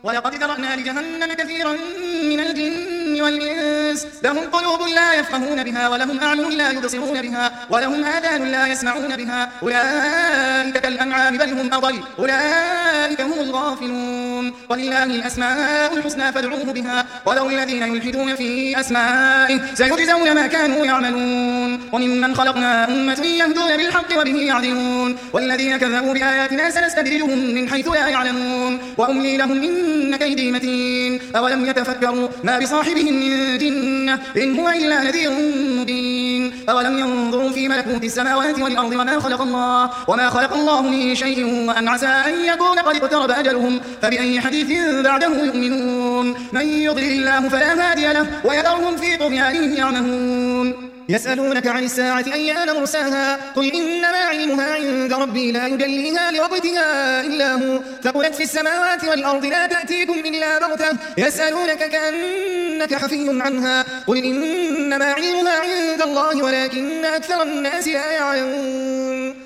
ولقد ذرأنا لجهنم كثيرا من الجن والإنس لهم قلوب لا يفقهون بها ولهم أعين لا يبصرون بها ولهم آذان لا يسمعون بها أولئك كالأنعام بل هم أضل أولئك هم الغافلون ولله الأسماء الحسنى فادعوه بها وذروا الذين يلحدون في أسمائه سيجزون ما كانوا يعملون وممن خلقنا أمة يهدون بالحق وبه يعدلون والذين كذبوا بآياتنا سنستدرجهم من حيث لا يعلمون وأملي لهم إن كيدي متين أولم يتفكروا ما بصاحبهم من جنة إن هو إلا نذير مبين أولم ينظروا في ملكوت السماوات والأرض وما خلق الله من شيء وأن عسى أن يكون قد اقترب أجلهم فبأي حديث بعده يؤمنون من يضلل الله فلا هادي له ويذرهم في طغيانهم يعمهون يسألونك عن الساعة أيان مرساها قل إنما علمها عند ربي لا يجليها لوقتها إلا هو ثقلت في السماوات والأرض لا تأتيكم إلا بغتة يسألونك كأنك حفي عنها قل إنما علمها عند الله ولكن أكثر الناس لا يعلمون